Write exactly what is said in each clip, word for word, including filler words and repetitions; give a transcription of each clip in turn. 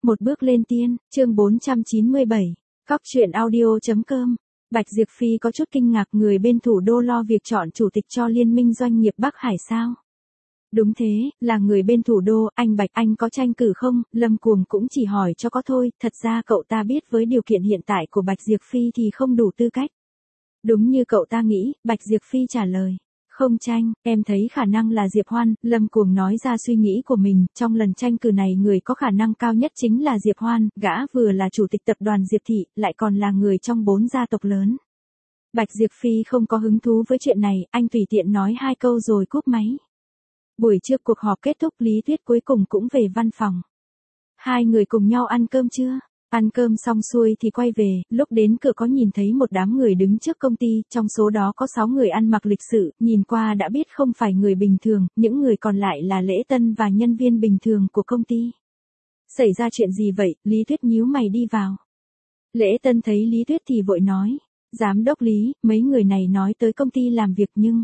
Một bước lên tiên, chương bốn trăm chín mươi bảy, Cóc truyện audio chấm com. Bạch Diệp Phi có chút kinh ngạc, người bên thủ đô lo việc chọn chủ tịch cho Liên minh doanh nghiệp Bắc Hải sao? Đúng thế, là người bên thủ đô, anh Bạch anh có tranh cử không? Lâm Cuồng cũng chỉ hỏi cho có thôi, thật ra cậu ta biết với điều kiện hiện tại của Bạch Diệp Phi thì không đủ tư cách. Đúng như cậu ta nghĩ, Bạch Diệp Phi trả lời. Không tranh, em thấy khả năng là Diệp Hoan. Lâm Cuồng nói ra suy nghĩ của mình, trong lần tranh cử này người có khả năng cao nhất chính là Diệp Hoan, gã vừa là chủ tịch tập đoàn Diệp Thị, lại còn là người trong bốn gia tộc lớn. Bạch Diệp Phi không có hứng thú với chuyện này, anh tùy tiện nói hai câu rồi cúp máy. Buổi trưa cuộc họp kết thúc, Lý Tuyết cuối cùng cũng về văn phòng. Hai người cùng nhau ăn cơm chưa? Ăn cơm xong xuôi thì quay về, lúc đến cửa có nhìn thấy một đám người đứng trước công ty, trong số đó có sáu người ăn mặc lịch sự, nhìn qua đã biết không phải người bình thường, những người còn lại là lễ tân và nhân viên bình thường của công ty. Xảy ra chuyện gì vậy? Lý Tuyết nhíu mày đi vào. Lễ tân thấy Lý Tuyết thì vội nói, giám đốc Lý, mấy người này nói tới công ty làm việc nhưng...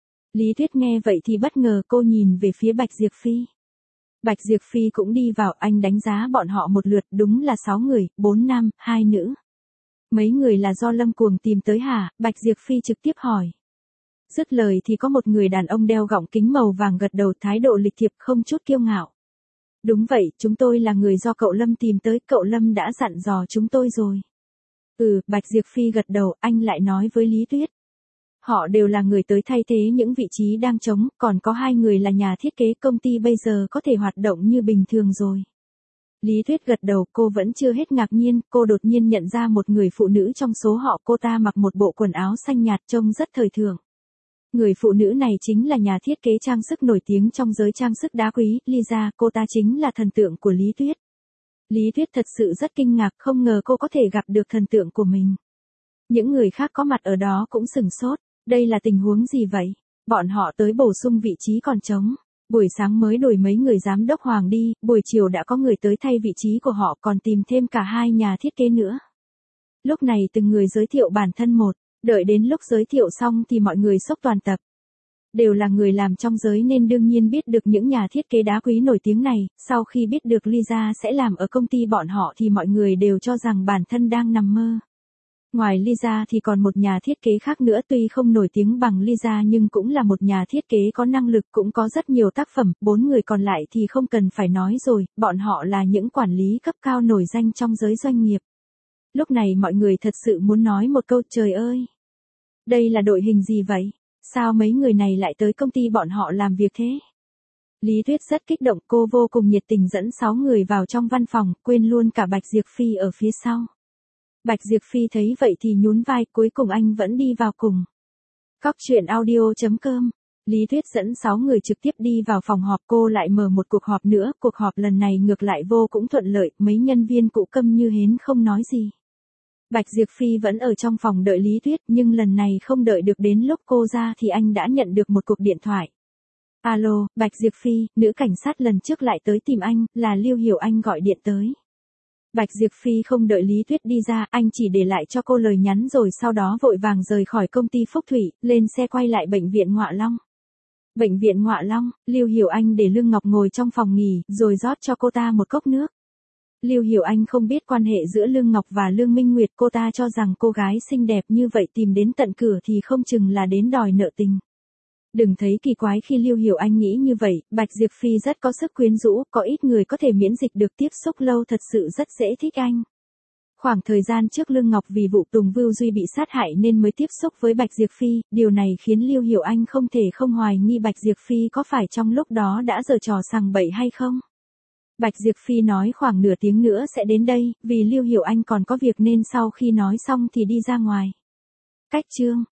Lý Tuyết nghe vậy thì bất ngờ, cô nhìn về phía Bạch Diệp Phi. Bạch Diệp Phi cũng đi vào, anh đánh giá bọn họ một lượt, đúng là sáu người, bốn nam, hai nữ. Mấy người là do Lâm Cuồng tìm tới hả? Bạch Diệp Phi trực tiếp hỏi. Dứt lời thì có một người đàn ông đeo gọng kính màu vàng gật đầu, thái độ lịch thiệp không chút kiêu ngạo. Đúng vậy, chúng tôi là người do cậu Lâm tìm tới, cậu Lâm đã dặn dò chúng tôi rồi. Ừ, Bạch Diệp Phi gật đầu, anh lại nói với Lý Tuyết. Họ đều là người tới thay thế những vị trí đang trống, còn có hai người là nhà thiết kế, công ty bây giờ có thể hoạt động như bình thường rồi. Lý Tuyết gật đầu, cô vẫn chưa hết ngạc nhiên, cô đột nhiên nhận ra một người phụ nữ trong số họ, cô ta mặc một bộ quần áo xanh nhạt trông rất thời thượng. Người phụ nữ này chính là nhà thiết kế trang sức nổi tiếng trong giới trang sức đá quý, Lisa, cô ta chính là thần tượng của Lý Tuyết. Lý Tuyết thật sự rất kinh ngạc, không ngờ cô có thể gặp được thần tượng của mình. Những người khác có mặt ở đó cũng sửng sốt. Đây là tình huống gì vậy? Bọn họ tới bổ sung vị trí còn trống. Buổi sáng mới đổi mấy người giám đốc Hoàng đi, buổi chiều đã có người tới thay vị trí của họ, còn tìm thêm cả hai nhà thiết kế nữa. Lúc này từng người giới thiệu bản thân một, đợi đến lúc giới thiệu xong thì mọi người xốc toàn tập. Đều là người làm trong giới nên đương nhiên biết được những nhà thiết kế đá quý nổi tiếng này, sau khi biết được Lisa sẽ làm ở công ty bọn họ thì mọi người đều cho rằng bản thân đang nằm mơ. Ngoài Lisa thì còn một nhà thiết kế khác nữa, tuy không nổi tiếng bằng Lisa nhưng cũng là một nhà thiết kế có năng lực, cũng có rất nhiều tác phẩm. Bốn người còn lại thì không cần phải nói rồi, bọn họ là những quản lý cấp cao nổi danh trong giới doanh nghiệp. Lúc này mọi người thật sự muốn nói một câu, trời ơi! Đây là đội hình gì vậy? Sao mấy người này lại tới công ty bọn họ làm việc thế? Lý Tuyết rất kích động, cô vô cùng nhiệt tình dẫn sáu người vào trong văn phòng, quên luôn cả Bạch Diệp Phi ở phía sau. Bạch Diệp Phi thấy vậy thì nhún vai, cuối cùng anh vẫn đi vào cùng. Cóc truyện audio chấm com. Lý Tuyết dẫn sáu người trực tiếp đi vào phòng họp, cô lại mở một cuộc họp nữa, cuộc họp lần này ngược lại vô cũng thuận lợi, mấy nhân viên cũ câm như hến không nói gì. Bạch Diệp Phi vẫn ở trong phòng đợi Lý Tuyết, nhưng lần này không đợi được đến lúc cô ra thì anh đã nhận được một cuộc điện thoại. Alo, Bạch Diệp Phi, nữ cảnh sát lần trước lại tới tìm anh, là Lưu Hiểu Anh gọi điện tới. Bạch Diệp Phi không đợi Lý Tuyết đi ra, anh chỉ để lại cho cô lời nhắn rồi sau đó vội vàng rời khỏi công ty Phúc Thủy, lên xe quay lại bệnh viện Ngọa Long. Bệnh viện Ngọa Long, Lưu Hiểu Anh để Lương Ngọc ngồi trong phòng nghỉ, rồi rót cho cô ta một cốc nước. Lưu Hiểu Anh không biết quan hệ giữa Lương Ngọc và Lương Minh Nguyệt, cô ta cho rằng cô gái xinh đẹp như vậy tìm đến tận cửa thì không chừng là đến đòi nợ tình. Đừng thấy kỳ quái khi Lưu Hiểu Anh nghĩ như vậy, Bạch Diệp Phi rất có sức quyến rũ, có ít người có thể miễn dịch được tiếp xúc lâu, thật sự rất dễ thích anh. Khoảng thời gian trước Lương Ngọc vì vụ Tùng Vưu Duy bị sát hại nên mới tiếp xúc với Bạch Diệp Phi, điều này khiến Lưu Hiểu Anh không thể không hoài nghi Bạch Diệp Phi có phải trong lúc đó đã giở trò sằng bậy hay không. Bạch Diệp Phi nói khoảng nửa tiếng nữa sẽ đến đây, vì Lưu Hiểu Anh còn có việc nên sau khi nói xong thì đi ra ngoài. Cách chương